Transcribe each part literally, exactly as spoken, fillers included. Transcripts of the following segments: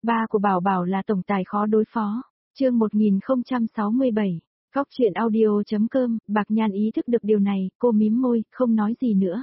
Ba của Bảo Bảo là tổng tài khó đối phó. Chương một nghìn không trăm sáu mươi bảy. Góc truyện audio.com, Bạc Nhan ý thức được điều này, cô mím môi, không nói gì nữa.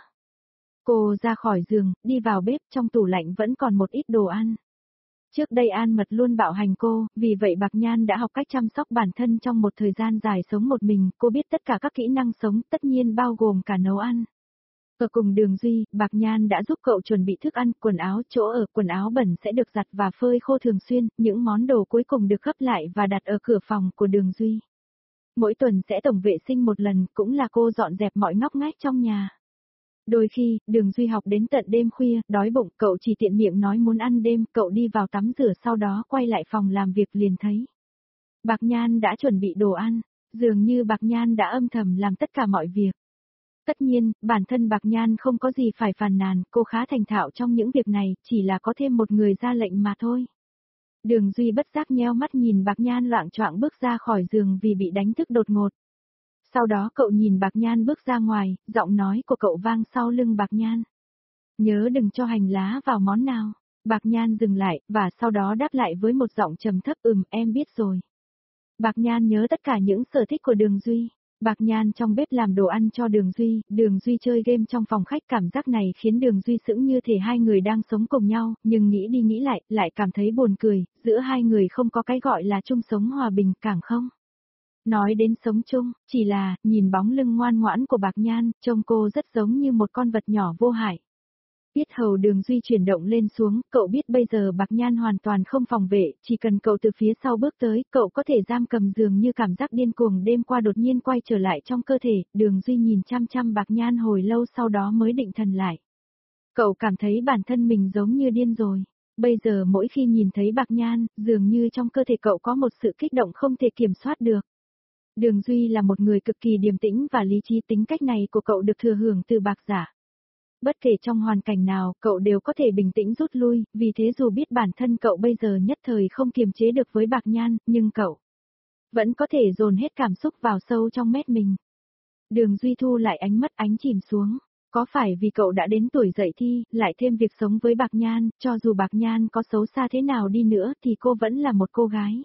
Cô ra khỏi giường, đi vào bếp, trong tủ lạnh vẫn còn một ít đồ ăn. Trước đây An Mật luôn bạo hành cô, vì vậy Bạc Nhan đã học cách chăm sóc bản thân trong một thời gian dài sống một mình, cô biết tất cả các kỹ năng sống, tất nhiên bao gồm cả nấu ăn. Ở cùng Đường Duy, Bạc Nhan đã giúp cậu chuẩn bị thức ăn, quần áo, chỗ ở, quần áo bẩn sẽ được giặt và phơi khô thường xuyên, những món đồ cuối cùng được gấp lại và đặt ở cửa phòng của Đường Duy. Mỗi tuần sẽ tổng vệ sinh một lần, cũng là cô dọn dẹp mọi ngóc ngách trong nhà. Đôi khi, Đường Duy học đến tận đêm khuya, đói bụng, cậu chỉ tiện miệng nói muốn ăn đêm, cậu đi vào tắm rửa sau đó quay lại phòng làm việc liền thấy. Bạc Nhan đã chuẩn bị đồ ăn, dường như Bạc Nhan đã âm thầm làm tất cả mọi việc. Tất nhiên, bản thân Bạc Nhan không có gì phải phàn nàn, cô khá thành thạo trong những việc này, chỉ là có thêm một người ra lệnh mà thôi. Đường Duy bất giác nheo mắt nhìn Bạc Nhan loạng choạng bước ra khỏi giường vì bị đánh thức đột ngột. Sau đó cậu nhìn Bạc Nhan bước ra ngoài, giọng nói của cậu vang sau lưng Bạc Nhan. Nhớ đừng cho hành lá vào món nào. Bạc Nhan dừng lại, và sau đó đáp lại với một giọng trầm thấp ừm em biết rồi. Bạc Nhan nhớ tất cả những sở thích của Đường Duy. Bạc Nhan trong bếp làm đồ ăn cho Đường Duy, Đường Duy chơi game trong phòng khách, cảm giác này khiến Đường Duy sững như thể hai người đang sống cùng nhau, nhưng nghĩ đi nghĩ lại, lại cảm thấy buồn cười, giữa hai người không có cái gọi là chung sống hòa bình, càng không. Nói đến sống chung, chỉ là, nhìn bóng lưng ngoan ngoãn của Bạc Nhan, trông cô rất giống như một con vật nhỏ vô hại. Biết hầu Đường Duy chuyển động lên xuống, cậu biết bây giờ Bạc Nhan hoàn toàn không phòng vệ, chỉ cần cậu từ phía sau bước tới, cậu có thể giam cầm dường như cảm giác điên cuồng đêm qua đột nhiên quay trở lại trong cơ thể, Đường Duy nhìn chăm chăm Bạc Nhan hồi lâu sau đó mới định thần lại. Cậu cảm thấy bản thân mình giống như điên rồi. Bây giờ mỗi khi nhìn thấy Bạc Nhan, dường như trong cơ thể cậu có một sự kích động không thể kiểm soát được. Đường Duy là một người cực kỳ điềm tĩnh và lý trí, tính cách này của cậu được thừa hưởng từ Bạc Giả. Bất kể trong hoàn cảnh nào, cậu đều có thể bình tĩnh rút lui, vì thế dù biết bản thân cậu bây giờ nhất thời không kiềm chế được với Bạc Nhan, nhưng cậu vẫn có thể dồn hết cảm xúc vào sâu trong mét mình. Đường Duy thu lại ánh mắt, ánh chìm xuống. Có phải vì cậu đã đến tuổi dậy thì, lại thêm việc sống với Bạc Nhan, cho dù Bạc Nhan có xấu xa thế nào đi nữa thì cô vẫn là một cô gái.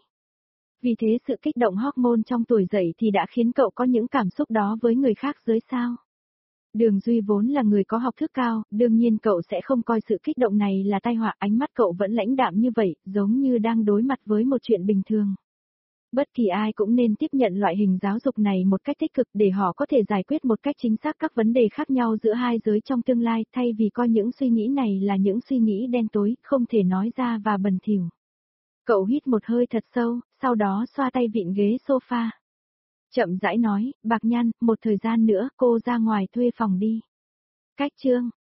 Vì thế sự kích động hormone trong tuổi dậy thì đã khiến cậu có những cảm xúc đó với người khác giới sao? Đường Duy vốn là người có học thức cao, đương nhiên cậu sẽ không coi sự kích động này là tai họa, ánh mắt cậu vẫn lãnh đạm như vậy, giống như đang đối mặt với một chuyện bình thường. Bất kỳ ai cũng nên tiếp nhận loại hình giáo dục này một cách tích cực để họ có thể giải quyết một cách chính xác các vấn đề khác nhau giữa hai giới trong tương lai, thay vì coi những suy nghĩ này là những suy nghĩ đen tối, không thể nói ra và bẩn thỉu. Cậu hít một hơi thật sâu, sau đó xoa tay vịn ghế sofa. Chậm rãi nói, Bạc Nhan, một thời gian nữa cô ra ngoài thuê phòng đi. Cách chương.